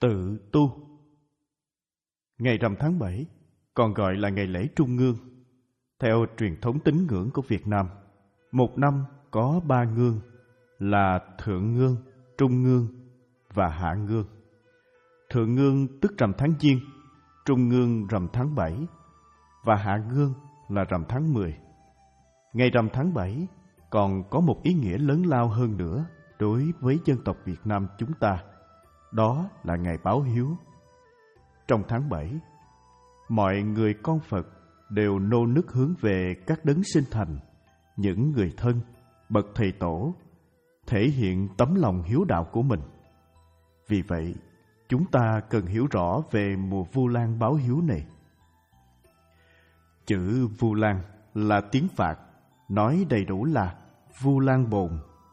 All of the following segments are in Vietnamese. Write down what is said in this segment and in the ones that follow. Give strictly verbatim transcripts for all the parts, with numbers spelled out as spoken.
Tự tu. Ngày rằm tháng bảy còn gọi là ngày lễ Trung Ngương. Theo truyền thống tín ngưỡng của Việt Nam, một năm có ba ngương là Thượng Ngương, Trung Ngương và Hạ Ngương. Thượng Ngương tức rằm tháng Giêng, Trung Ngương rằm tháng bảy và Hạ Ngương là rằm tháng mười. Ngày rằm tháng bảy còn có một ý nghĩa lớn lao hơn nữa đối với dân tộc Việt Nam chúng ta, đó là ngày báo hiếu. Trong tháng bảy, mọi người con Phật đều nô nức hướng về các đấng sinh thành, những người thân, bậc thầy tổ, thể hiện tấm lòng hiếu đạo của mình. Vì vậy, chúng ta cần hiểu rõ về mùa Vu Lan báo hiếu này. Chữ Vu Lan là tiếng Phạn, nói đầy đủ là Vu Lan Bồn.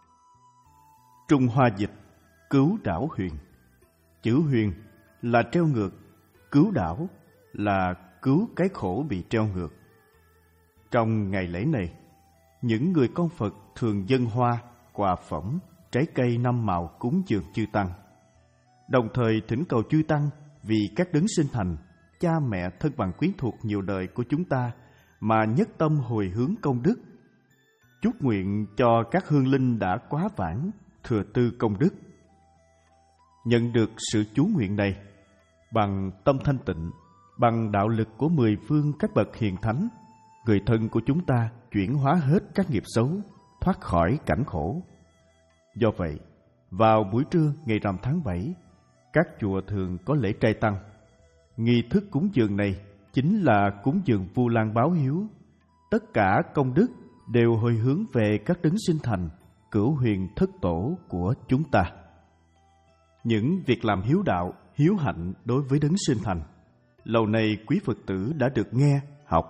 Trung Hoa dịch cứu đảo huyền. Chữ huyền là treo ngược, cứu đảo là cứu cái khổ bị treo ngược. Trong ngày lễ này, những người con Phật thường dâng hoa, quà phẩm, trái cây năm màu cúng dường chư Tăng, đồng thời thỉnh cầu chư Tăng vì các đấng sinh thành, cha mẹ thân bằng quyến thuộc nhiều đời của chúng ta mà nhất tâm hồi hướng công đức, chúc nguyện cho các hương linh đã quá vãng thừa tư công đức. Nhận được sự chú nguyện này, bằng tâm thanh tịnh, bằng đạo lực của mười phương các bậc hiền thánh, người thân của chúng ta chuyển hóa hết các nghiệp xấu, thoát khỏi cảnh khổ. Do vậy, vào buổi trưa ngày rằm tháng bảy, các chùa thường có lễ trai tăng. Nghi thức cúng dường này chính là cúng dường Vu Lan báo hiếu. Tất cả công đức đều hồi hướng về các đấng sinh thành, cửu huyền thất tổ của chúng ta. Những việc làm hiếu đạo, hiếu hạnh đối với đấng sinh thành, lâu nay quý Phật tử đã được nghe, học.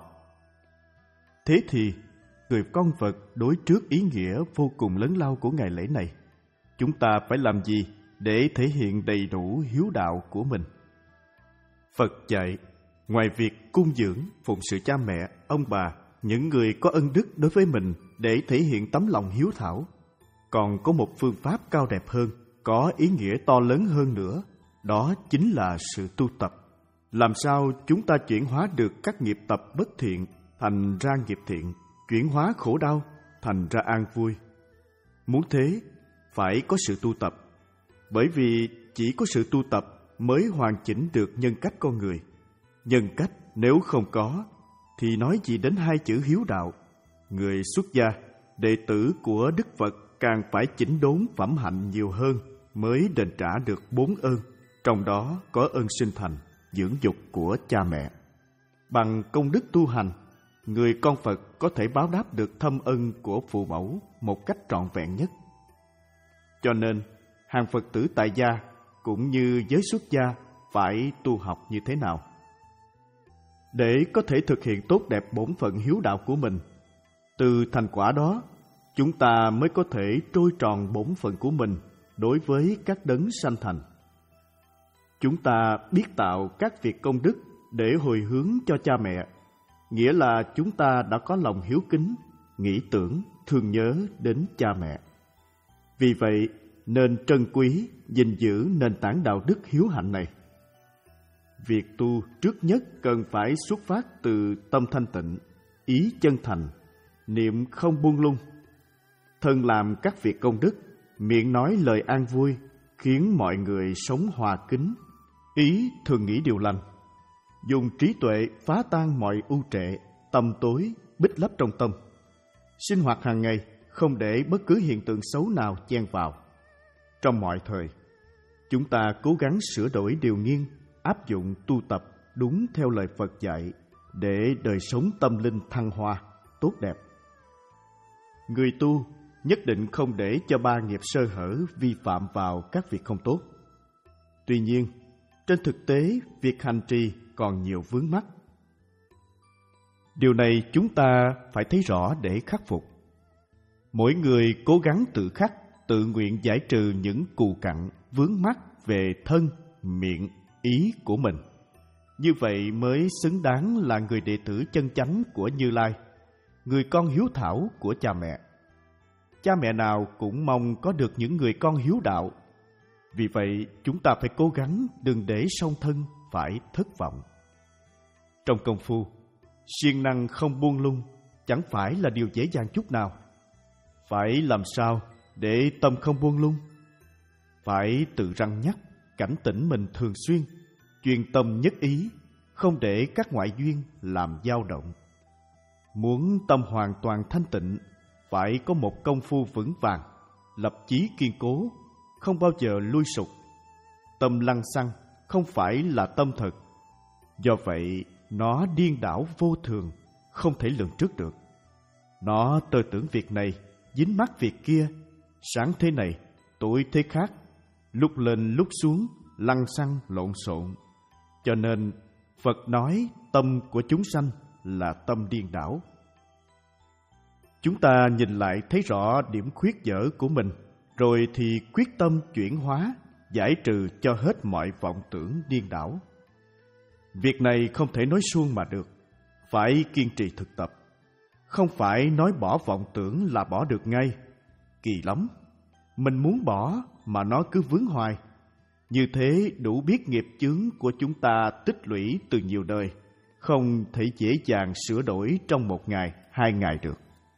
Thế thì, người con Phật đối trước ý nghĩa vô cùng lớn lao của ngày lễ này, chúng ta phải làm gì để thể hiện đầy đủ hiếu đạo của mình? Phật dạy, ngoài việc cung dưỡng, phụng sự cha mẹ, ông bà, những người có ân đức đối với mình để thể hiện tấm lòng hiếu thảo, còn có một phương pháp cao đẹp hơn, có ý nghĩa to lớn hơn nữa, đó chính là sự tu tập. Làm sao chúng ta chuyển hóa được các nghiệp tập bất thiện thành ra nghiệp thiện, chuyển hóa khổ đau thành ra an vui? Muốn thế, phải có sự tu tập, bởi vì chỉ có sự tu tập mới hoàn chỉnh được nhân cách con người. Nhân cách nếu không có, thì nói gì đến hai chữ hiếu đạo. Người xuất gia, đệ tử của Đức Phật càng phải chỉnh đốn phẩm hạnh nhiều hơn mới đền trả được bốn ơn, trong đó có ơn sinh thành, dưỡng dục của cha mẹ. Bằng công đức tu hành, người con Phật có thể báo đáp được thâm ân của phụ mẫu một cách trọn vẹn nhất. Cho nên, hàng Phật tử tại gia cũng như giới xuất gia phải tu học như thế nào? Để có thể thực hiện tốt đẹp bổn phận hiếu đạo của mình, từ thành quả đó, chúng ta mới có thể trôi tròn bổn phận của mình đối với các đấng sanh thành. Chúng ta biết tạo các việc công đức để hồi hướng cho cha mẹ, nghĩa là chúng ta đã có lòng hiếu kính, nghĩ tưởng, thương nhớ đến cha mẹ. Vì vậy, nên trân quý, gìn giữ nền tảng đạo đức hiếu hạnh này. Việc tu trước nhất cần phải xuất phát từ tâm thanh tịnh, ý chân thành, niệm không buông lung. Thân làm các việc công đức, miệng nói lời an vui, khiến mọi người sống hòa kính, ý thường nghĩ điều lành. Dùng trí tuệ phá tan mọi ưu trệ, tâm tối, bích lấp trong tâm. Sinh hoạt hàng ngày, không để bất cứ hiện tượng xấu nào chen vào. Trong mọi thời, chúng ta cố gắng sửa đổi điều nghiêng, áp dụng tu tập đúng theo lời Phật dạy để đời sống tâm linh thăng hoa, tốt đẹp. Người tu nhất định không để cho ba nghiệp sơ hở vi phạm vào các việc không tốt. Tuy nhiên, trên thực tế, việc hành trì còn nhiều vướng mắc. Điều này chúng ta phải thấy rõ để khắc phục. Mỗi người cố gắng tự khắc, tự nguyện giải trừ những cù cặn, vướng mắc về thân, miệng, ý của mình. Như vậy mới xứng đáng là người đệ tử chân chánh của Như Lai, người con hiếu thảo của cha mẹ. Cha mẹ nào cũng mong có được những người con hiếu đạo. Vì vậy, chúng ta phải cố gắng đừng để song thân phải thất vọng. Trong công phu, siêng năng không buông lung chẳng phải là điều dễ dàng chút nào. Phải làm sao để tâm không buông lung? Phải tự răn nhắc, cảnh tỉnh mình thường xuyên, chuyên tâm nhất ý, không để các ngoại duyên làm dao động. Muốn tâm hoàn toàn thanh tịnh, phải có một công phu vững vàng, lập chí kiên cố, không bao giờ lui sụp. Tâm lăng xăng không phải là tâm thật. Do vậy, nó điên đảo vô thường, không thể lường trước được. Nó tơ tưởng việc này, dính mắc việc kia, sáng thế này, tối thế khác, lúc lên lúc xuống, lăng xăng lộn xộn. Cho nên, Phật nói tâm của chúng sanh là tâm điên đảo. Chúng ta nhìn lại thấy rõ điểm khuyết dở của mình, rồi thì quyết tâm chuyển hóa, giải trừ cho hết mọi vọng tưởng điên đảo. Việc này không thể nói suông mà được, phải kiên trì thực tập. Không phải nói bỏ vọng tưởng là bỏ được ngay. Kỳ lắm, mình muốn bỏ mà nó cứ vướng hoài. Như thế đủ biết nghiệp chướng của chúng ta tích lũy từ nhiều đời, không thể dễ dàng sửa đổi trong một ngày, hai ngày được.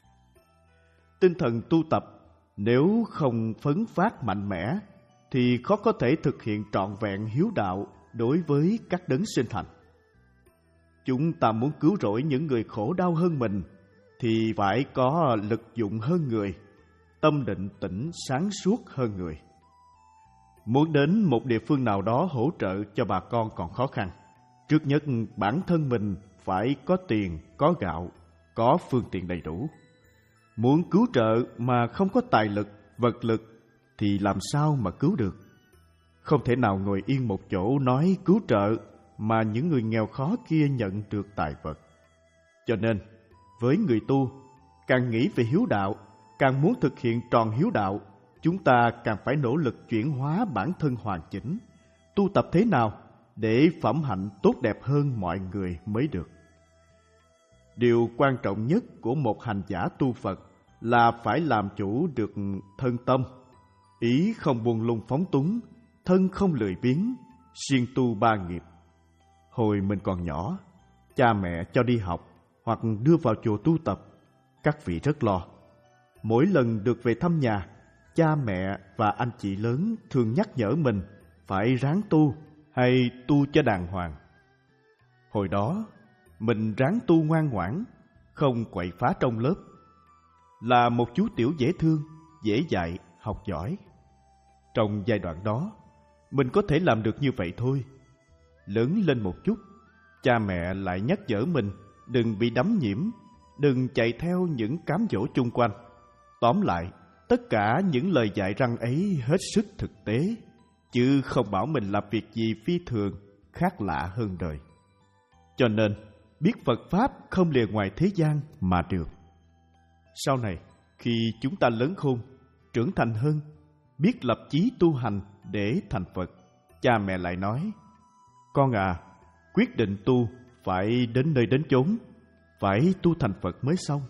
Tinh thần tu tập nếu không phấn phát mạnh mẽ thì khó có thể thực hiện trọn vẹn hiếu đạo đối với các đấng sinh thành. Chúng ta muốn cứu rỗi những người khổ đau hơn mình thì phải có lực dụng hơn người, tâm định tĩnh sáng suốt hơn người. Muốn đến một địa phương nào đó hỗ trợ cho bà con còn khó khăn, trước nhất bản thân mình phải có tiền, có gạo, có phương tiện đầy đủ. Muốn cứu trợ mà không có tài lực, vật lực thì làm sao mà cứu được? Không thể nào ngồi yên một chỗ nói cứu trợ mà những người nghèo khó kia nhận được tài vật. Cho nên, với người tu, càng nghĩ về hiếu đạo, càng muốn thực hiện tròn hiếu đạo, chúng ta càng phải nỗ lực chuyển hóa bản thân hoàn chỉnh, tu tập thế nào để phẩm hạnh tốt đẹp hơn mọi người mới được. Điều quan trọng nhất của một hành giả tu Phật là phải làm chủ được thân tâm, ý không buông lung phóng túng, thân không lười biếng, siêng tu ba nghiệp. Hồi mình còn nhỏ, cha mẹ cho đi học hoặc đưa vào chùa tu tập, các vị rất lo. Mỗi lần được về thăm nhà, cha mẹ và anh chị lớn thường nhắc nhở mình phải ráng tu hay tu cho đàng hoàng. Hồi đó, mình ráng tu ngoan ngoãn, không quậy phá trong lớp. Là một chú tiểu dễ thương, dễ dạy, học giỏi. Trong giai đoạn đó, mình có thể làm được như vậy thôi. Lớn lên một chút, cha mẹ lại nhắc nhở mình đừng bị đắm nhiễm, đừng chạy theo những cám dỗ chung quanh. Tóm lại, tất cả những lời dạy răn ấy hết sức thực tế, chứ không bảo mình làm việc gì phi thường, khác lạ hơn đời. Cho nên, biết Phật Pháp không lìa ngoài thế gian mà được. Sau này, khi chúng ta lớn khôn, trưởng thành hơn, biết lập chí tu hành để thành Phật, cha mẹ lại nói: con à, quyết định tu phải đến nơi đến chốn, phải tu thành Phật mới xong.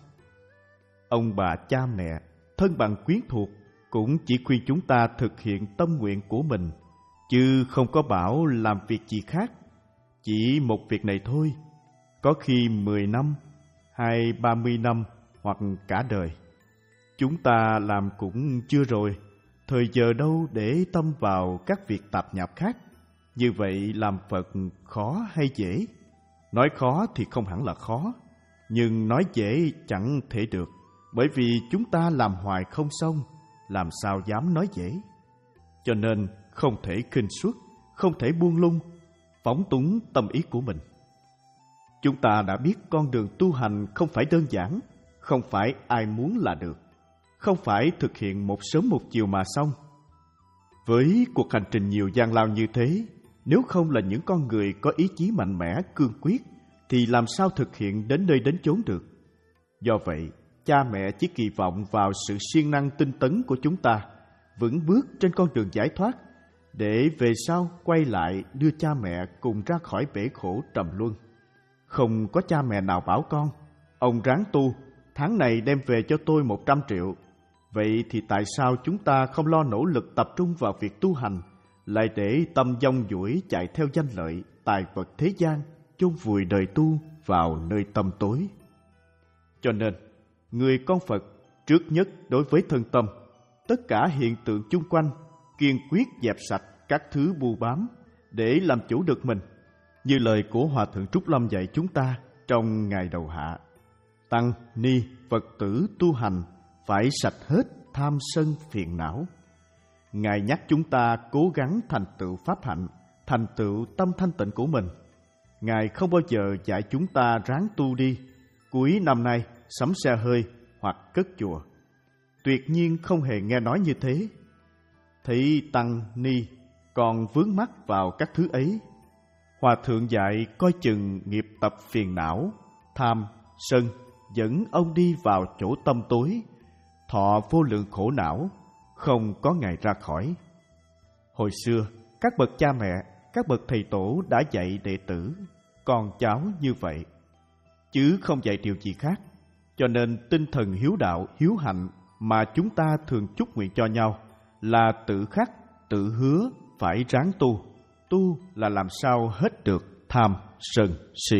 Ông bà cha mẹ, thân bằng quyến thuộc cũng chỉ khuyên chúng ta thực hiện tâm nguyện của mình, chứ không có bảo làm việc gì khác. Chỉ một việc này thôi, có khi mười năm, hay ba mươi năm, hoặc cả đời. Chúng ta làm cũng chưa rồi, thời giờ đâu để tâm vào các việc tạp nhạp khác. Như vậy làm Phật khó hay dễ? Nói khó thì không hẳn là khó, nhưng nói dễ chẳng thể được, bởi vì chúng ta làm hoài không xong, làm sao dám nói dễ. Cho nên không thể khinh suất, không thể buông lung, phóng túng tâm ý của mình. Chúng ta đã biết con đường tu hành không phải đơn giản, không phải ai muốn là được, không phải thực hiện một sớm một chiều mà xong. Với cuộc hành trình nhiều gian lao như thế, nếu không là những con người có ý chí mạnh mẽ, cương quyết, thì làm sao thực hiện đến nơi đến chốn được. Do vậy, cha mẹ chỉ kỳ vọng vào sự siêng năng tinh tấn của chúng ta, vững bước trên con đường giải thoát, để về sau quay lại đưa cha mẹ cùng ra khỏi bể khổ trầm luân. Không có cha mẹ nào bảo con: ông ráng tu, tháng này đem về cho tôi một trăm triệu. Vậy thì tại sao chúng ta không lo nỗ lực tập trung vào việc tu hành, lại để tâm dông dũi chạy theo danh lợi, tài vật thế gian, chôn vùi đời tu vào nơi tăm tối. Cho nên, người con Phật trước nhất đối với thân tâm, tất cả hiện tượng chung quanh, kiên quyết dẹp sạch các thứ bu bám để làm chủ được mình, như lời của Hòa Thượng Trúc Lâm dạy chúng ta trong ngày đầu hạ. Tăng, ni, Phật tử tu hành phải sạch hết tham sân phiền não. Ngài nhắc chúng ta cố gắng thành tựu pháp hạnh, thành tựu tâm thanh tịnh của mình. Ngài không bao giờ dạy chúng ta ráng tu đi, cuối năm nay sắm xe hơi hoặc cất chùa. Tuyệt nhiên không hề nghe nói như thế. Thấy tăng ni còn vướng mắc vào các thứ ấy, Hòa Thượng dạy coi chừng nghiệp tập phiền não, tham, sân dẫn ông đi vào chỗ tâm tối, thọ vô lượng khổ não, không có ngày ra khỏi. Hồi xưa, các bậc cha mẹ, các bậc thầy tổ đã dạy đệ tử, con cháu như vậy, chứ không dạy điều gì khác. Cho nên tinh thần hiếu đạo, hiếu hạnh mà chúng ta thường chúc nguyện cho nhau là tự khắc, tự hứa phải ráng tu. Tu là làm sao hết được tham, sân, si.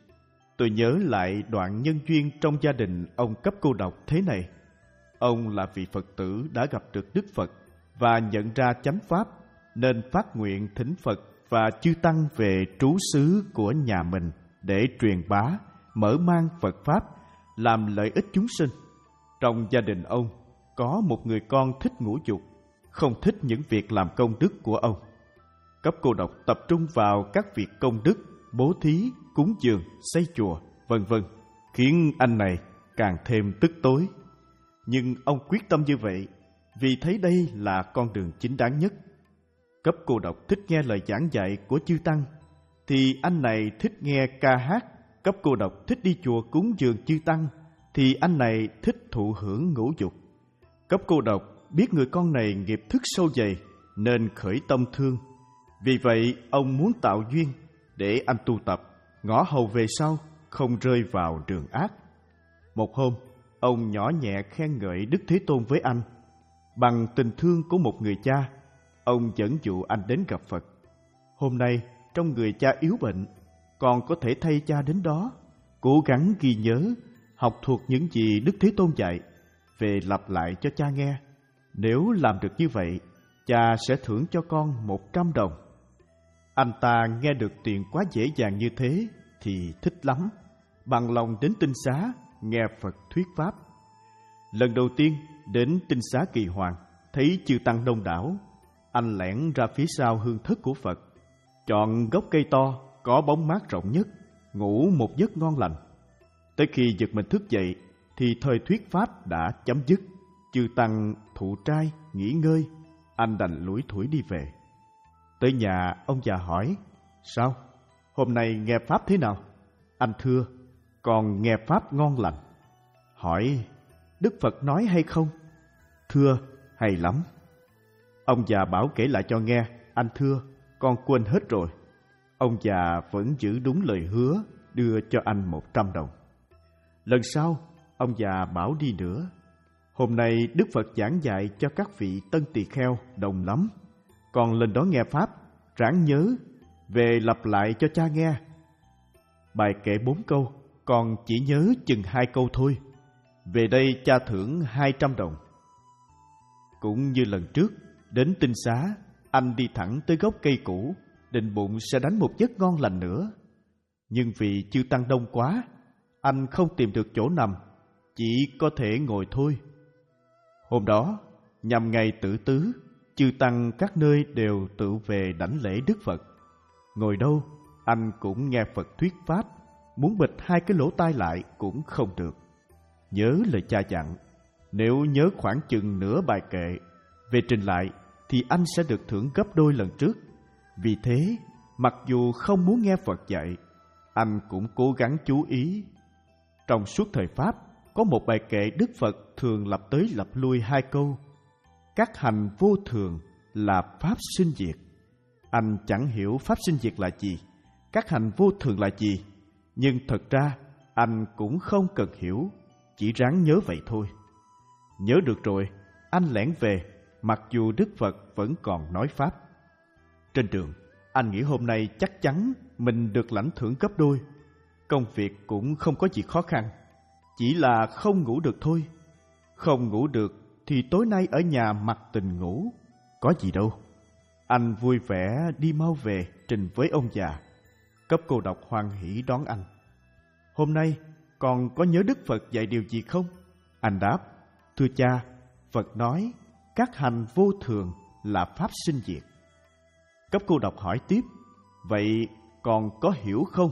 Tôi nhớ lại đoạn nhân duyên trong gia đình ông Cấp Cô Độc thế này. Ông là vị Phật tử đã gặp được Đức Phật và nhận ra chánh pháp, nên phát nguyện thỉnh Phật và chư tăng về trú xứ của nhà mình để truyền bá, mở mang Phật pháp, làm lợi ích chúng sinh. Trong gia đình ông có một người con thích ngũ dục, không thích những việc làm công đức của ông. Cấp Cô Độc tập trung vào các việc công đức, bố thí, cúng dường, xây chùa, vân vân, khiến anh này càng thêm tức tối. Nhưng ông quyết tâm như vậy vì thấy đây là con đường chính đáng nhất. Cấp Cô Độc thích nghe lời giảng dạy của chư tăng, thì anh này thích nghe ca hát. Cấp Cô Độc thích đi chùa cúng dường chư tăng, thì anh này thích thụ hưởng ngũ dục. Cấp Cô Độc biết người con này nghiệp thức sâu dày nên khởi tâm thương. Vì vậy ông muốn tạo duyên để anh tu tập, ngõ hầu về sau không rơi vào đường ác. Một hôm, ông nhỏ nhẹ khen ngợi Đức Thế Tôn với anh. Bằng tình thương của một người cha, ông dẫn dụ anh đến gặp Phật. Hôm nay, trong người cha yếu bệnh, con có thể thay cha đến đó, cố gắng ghi nhớ, học thuộc những gì Đức Thế Tôn dạy, về lặp lại cho cha nghe. Nếu làm được như vậy, cha sẽ thưởng cho con một trăm đồng. Anh ta nghe được tiền quá dễ dàng như thế thì thích lắm, bằng lòng đến tinh xá nghe Phật thuyết pháp. Lần đầu tiên đến tinh xá Kỳ Hoàng, thấy chư tăng đông đảo, anh lẻn ra phía sau hương thất của Phật, chọn gốc cây to có bóng mát rộng nhất, ngủ một giấc ngon lành. Tới khi giật mình thức dậy thì thời thuyết pháp đã chấm dứt, chư tăng thụ trai nghỉ ngơi, anh đành lủi thủi đi về. Tới nhà, ông già hỏi: "Sao? Hôm nay nghe pháp thế nào?" Anh thưa: "Con nghe pháp ngon lành." Hỏi: "Đức Phật nói hay không?" Thưa: "Hay lắm." Ông già bảo kể lại cho nghe. Anh thưa: "Con quên hết rồi." Ông già vẫn giữ đúng lời hứa, đưa cho anh một trăm đồng. Lần sau, ông già bảo đi nữa. Hôm nay Đức Phật giảng dạy cho các vị tân tỳ kheo đồng lắm. Con lên đó nghe pháp, ráng nhớ, về lặp lại cho cha nghe. Bài kể bốn câu, con chỉ nhớ chừng hai câu thôi. Về đây cha thưởng hai trăm đồng. Cũng như lần trước, đến tinh xá, anh đi thẳng tới gốc cây cũ, định bụng sẽ đánh một giấc ngon lành nữa. Nhưng vì chư tăng đông quá, anh không tìm được chỗ nằm, chỉ có thể ngồi thôi. Hôm đó, nhằm ngày Tử Tứ, chư tăng các nơi đều tự về đảnh lễ Đức Phật. Ngồi đâu, anh cũng nghe Phật thuyết pháp, muốn bịt hai cái lỗ tai lại cũng không được. Nhớ lời cha dặn, nếu nhớ khoảng chừng nửa bài kệ, về trình lại thì anh sẽ được thưởng gấp đôi lần trước. Vì thế, mặc dù không muốn nghe Phật dạy, anh cũng cố gắng chú ý. Trong suốt thời Pháp, có một bài kệ Đức Phật thường lặp tới lặp lui hai câu: các hành vô thường là pháp sinh diệt. Anh chẳng hiểu pháp sinh diệt là gì, các hành vô thường là gì, nhưng thật ra anh cũng không cần hiểu, chỉ ráng nhớ vậy thôi. Nhớ được rồi, anh lẻn về, mặc dù Đức Phật vẫn còn nói pháp. Trên đường, anh nghĩ hôm nay chắc chắn mình được lãnh thưởng gấp đôi. Công việc cũng không có gì khó khăn, chỉ là không ngủ được thôi. Không ngủ được thì tối nay ở nhà mặc tình ngủ, có gì đâu. Anh vui vẻ đi mau về trình với ông già. Cấp cô độc hoan hỉ đón anh. Hôm nay con có nhớ Đức Phật dạy điều gì không? Anh đáp, thưa cha, Phật nói các hành vô thường là pháp sinh diệt. Cấp cô độc hỏi tiếp, vậy con có hiểu không?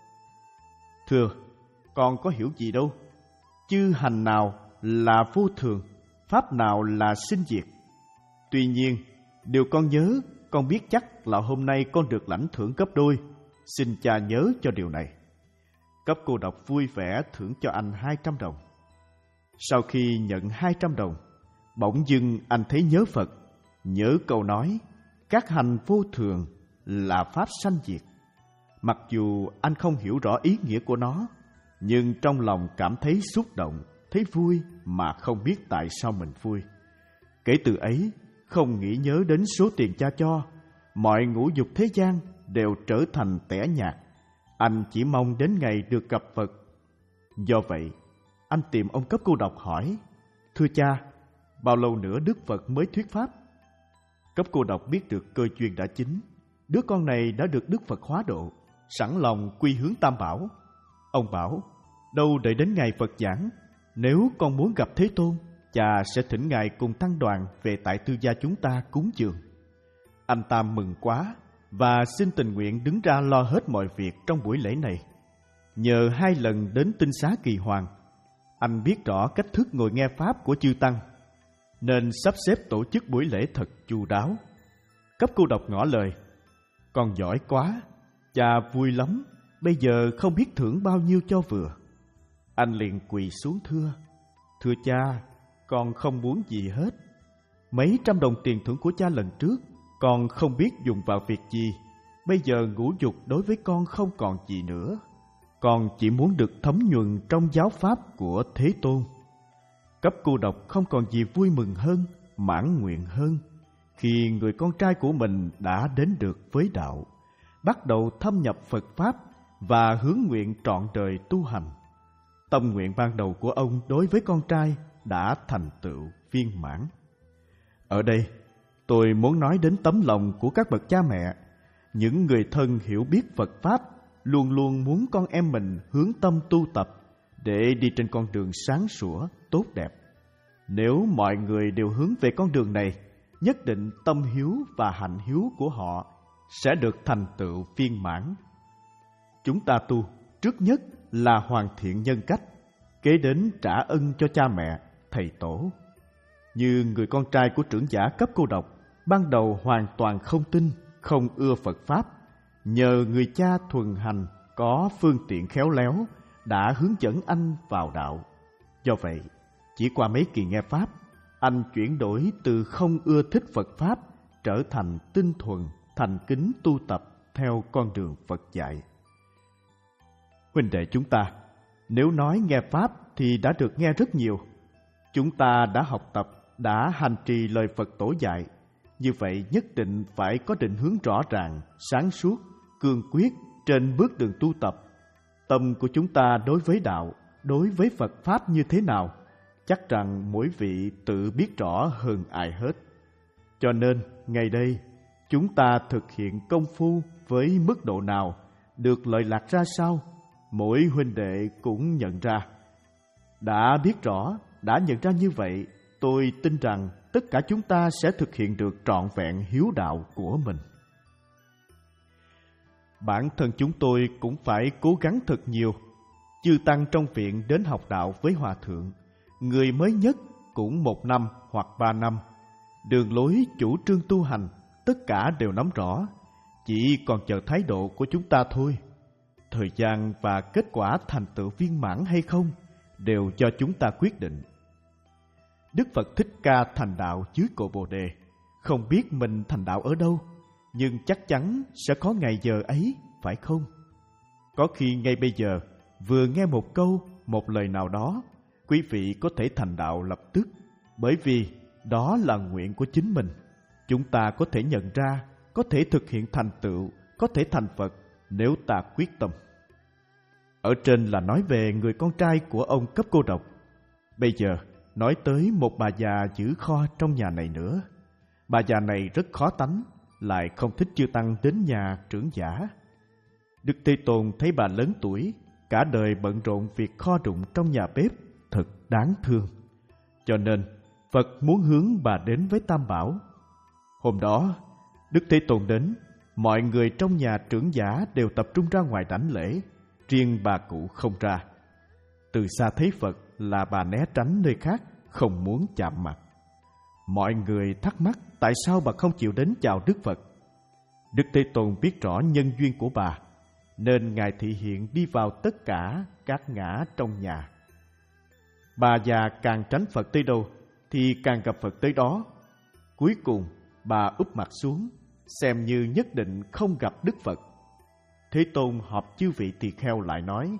Thưa, con có hiểu gì đâu. Chư hành nào là vô thường, pháp nào là sinh diệt. Tuy nhiên, điều con nhớ, con biết chắc là hôm nay con được lãnh thưởng gấp đôi. Xin cha nhớ cho điều này. Cấp cô độc vui vẻ thưởng cho anh hai trăm đồng. Sau khi nhận hai trăm đồng, bỗng dưng anh thấy nhớ Phật, nhớ câu nói các hành vô thường là pháp sanh diệt. Mặc dù anh không hiểu rõ ý nghĩa của nó, nhưng trong lòng cảm thấy xúc động, thấy vui mà không biết tại sao mình vui. Kể từ ấy, không nghĩ nhớ đến số tiền cha cho, mọi ngũ dục thế gian đều trở thành tẻ nhạt. Anh chỉ mong đến ngày được gặp Phật. Do vậy, anh tìm ông cấp cô độc hỏi, thưa cha, bao lâu nữa Đức Phật mới thuyết pháp? Cấp cô độc biết được cơ duyên đã chín, đứa con này đã được Đức Phật hóa độ, sẵn lòng quy hướng Tam Bảo. Ông bảo, đâu đợi đến ngày Phật giảng, nếu con muốn gặp Thế Tôn, cha sẽ thỉnh ngài cùng tăng đoàn về tại tư gia chúng ta cúng dường. Anh Tam mừng quá và xin tình nguyện đứng ra lo hết mọi việc trong buổi lễ này. Nhờ hai lần đến tinh xá Kỳ Hoàng, anh biết rõ cách thức ngồi nghe pháp của chư tăng, nên sắp xếp tổ chức buổi lễ thật chu đáo. Cấp cô độc ngỏ lời, con giỏi quá, cha vui lắm, bây giờ không biết thưởng bao nhiêu cho vừa. Anh liền quỳ xuống thưa, thưa cha, con không muốn gì hết. Mấy trăm đồng tiền thưởng của cha lần trước, con không biết dùng vào việc gì. Bây giờ ngũ dục đối với con không còn gì nữa. Con chỉ muốn được thấm nhuần trong giáo pháp của Thế Tôn. Cấp cô độc không còn gì vui mừng hơn, mãn nguyện hơn khi người con trai của mình đã đến được với đạo, bắt đầu thâm nhập Phật Pháp và hướng nguyện trọn đời tu hành. Tâm nguyện ban đầu của ông đối với con trai đã thành tựu viên mãn. Ở đây, tôi muốn nói đến tấm lòng của các bậc cha mẹ, những người thân hiểu biết Phật Pháp, luôn luôn muốn con em mình hướng tâm tu tập để đi trên con đường sáng sủa, tốt đẹp. Nếu mọi người đều hướng về con đường này, nhất định tâm hiếu và hạnh hiếu của họ sẽ được thành tựu viên mãn. Chúng ta tu, trước nhất là hoàn thiện nhân cách, kế đến trả ân cho cha mẹ, thầy tổ. Như người con trai của trưởng giả cấp cô độc, ban đầu hoàn toàn không tin, không ưa Phật Pháp, nhờ người cha thuần hành có phương tiện khéo léo đã hướng dẫn anh vào đạo. Do vậy, chỉ qua mấy kỳ nghe Pháp, anh chuyển đổi từ không ưa thích Phật Pháp trở thành tinh thuần, thành kính tu tập theo con đường Phật dạy. Huynh đệ chúng ta, nếu nói nghe Pháp thì đã được nghe rất nhiều. Chúng ta đã học tập, đã hành trì lời Phật tổ dạy. Như vậy nhất định phải có định hướng rõ ràng, sáng suốt, cương quyết trên bước đường tu tập. Tâm của chúng ta đối với đạo, đối với Phật Pháp như thế nào, chắc rằng mỗi vị tự biết rõ hơn ai hết. Cho nên, ngày đây, chúng ta thực hiện công phu với mức độ nào, được lợi lạc ra sao, mỗi huynh đệ cũng nhận ra. Đã biết rõ, đã nhận ra như vậy, tôi tin rằng tất cả chúng ta sẽ thực hiện được trọn vẹn hiếu đạo của mình. Bản thân chúng tôi cũng phải cố gắng thật nhiều. Chư tăng trong viện đến học đạo với Hòa Thượng, người mới nhất cũng một năm hoặc ba năm. Đường lối chủ trương tu hành, tất cả đều nắm rõ, chỉ còn chờ thái độ của chúng ta thôi. Thời gian và kết quả thành tựu viên mãn hay không đều do chúng ta quyết định. Đức Phật Thích Ca thành đạo dưới cội Bồ Đề, không biết mình thành đạo ở đâu, nhưng chắc chắn sẽ có ngày giờ ấy, phải không? Có khi ngay bây giờ, vừa nghe một câu, một lời nào đó, quý vị có thể thành đạo lập tức, bởi vì đó là nguyện của chính mình. Chúng ta có thể nhận ra có thể thực hiện thành tựu, có thể thành Phật nếu ta quyết tâm. Ở trên là nói về người con trai của ông cấp cô độc. Bây giờ nói tới một bà già giữ kho trong nhà này nữa. Bà già này rất khó tánh, lại không thích chư tăng đến nhà trưởng giả. Đức Thế Tôn thấy bà lớn tuổi, cả đời bận rộn việc kho đụng trong nhà bếp, thật đáng thương. Cho nên Phật muốn hướng bà đến với Tam Bảo. Hôm đó Đức Thế Tôn đến, mọi người trong nhà trưởng giả đều tập trung ra ngoài đảnh lễ, riêng bà cụ không ra. Từ xa thấy Phật là bà né tránh nơi khác, không muốn chạm mặt. Mọi người thắc mắc tại sao bà không chịu đến chào Đức Phật. Đức Thế Tôn biết rõ nhân duyên của bà, nên Ngài thị hiện đi vào tất cả các ngã trong nhà. Bà già càng tránh Phật tới đâu thì càng gặp Phật tới đó. Cuối cùng bà úp mặt xuống, xem như nhất định không gặp Đức Phật. Thế Tôn họp chư vị tỳ kheo lại nói: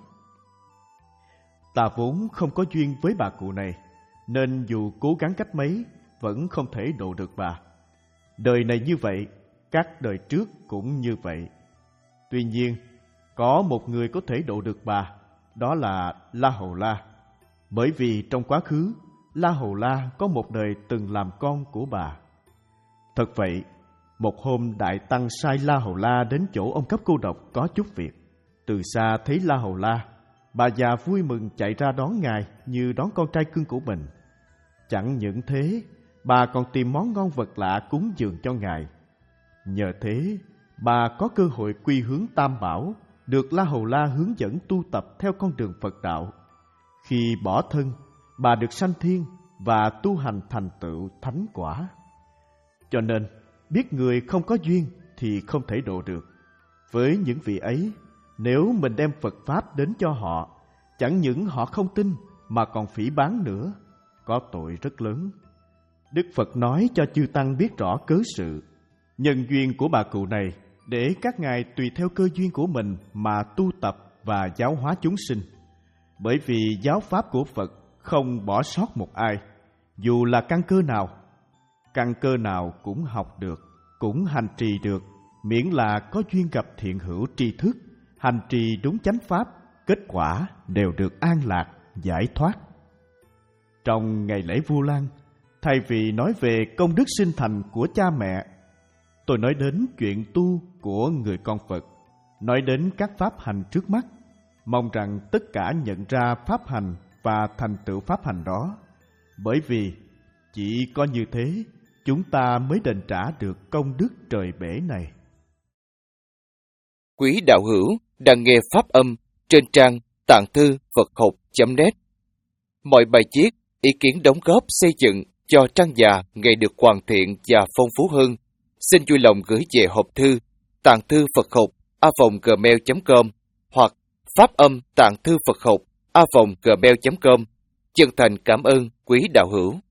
Ta vốn không có duyên với bà cụ này, nên dù cố gắng cách mấy vẫn không thể độ được bà. Đời này như vậy, các đời trước cũng như vậy. Tuy nhiên, có một người có thể độ được bà, đó là La Hầu La. Bởi vì trong quá khứ, La Hầu La có một đời từng làm con của bà. Thật vậy, một hôm Đại Tăng sai La Hầu La đến chỗ ông cấp cô độc có chút việc. Từ xa thấy La Hầu La, bà già vui mừng chạy ra đón Ngài như đón con trai cưng của mình. Chẳng những thế, bà còn tìm món ngon vật lạ cúng dường cho Ngài. Nhờ thế, bà có cơ hội quy hướng Tam Bảo, được La Hầu La hướng dẫn tu tập theo con đường Phật đạo. Khi bỏ thân, bà được sanh thiên và tu hành thành tựu thánh quả. Cho nên, biết người không có duyên thì không thể độ được. Với những vị ấy, nếu mình đem Phật Pháp đến cho họ, chẳng những họ không tin mà còn phỉ báng nữa, có tội rất lớn. Đức Phật nói cho chư tăng biết rõ cớ sự, nhân duyên của bà cụ này, để các ngài tùy theo cơ duyên của mình mà tu tập và giáo hóa chúng sinh. Bởi vì giáo pháp của Phật không bỏ sót một ai, dù là căn cơ nào. Căn cơ nào cũng học được, cũng hành trì được, miễn là có duyên gặp thiện hữu tri thức, hành trì đúng chánh pháp, kết quả đều được an lạc, giải thoát. Trong ngày lễ Vu Lan, thay vì nói về công đức sinh thành của cha mẹ, tôi nói đến chuyện tu của người con Phật, nói đến các pháp hành trước mắt, mong rằng tất cả nhận ra pháp hành và thành tựu pháp hành đó. Bởi vì chỉ có như thế, chúng ta mới đền trả được công đức trời bể này. Quý đạo hữu đang nghe pháp âm trên trang tạng thư Phật học chấm net. Mọi bài viết, ý kiến đóng góp xây dựng cho trang già ngày được hoàn thiện và phong phú hơn, xin vui lòng gửi về hộp thư tạng thư Phật học a vòng gmail chấm com hoặc pháp âm tạng thư Phật học a vòng gmail chấm com. Chân thành cảm ơn quý đạo hữu.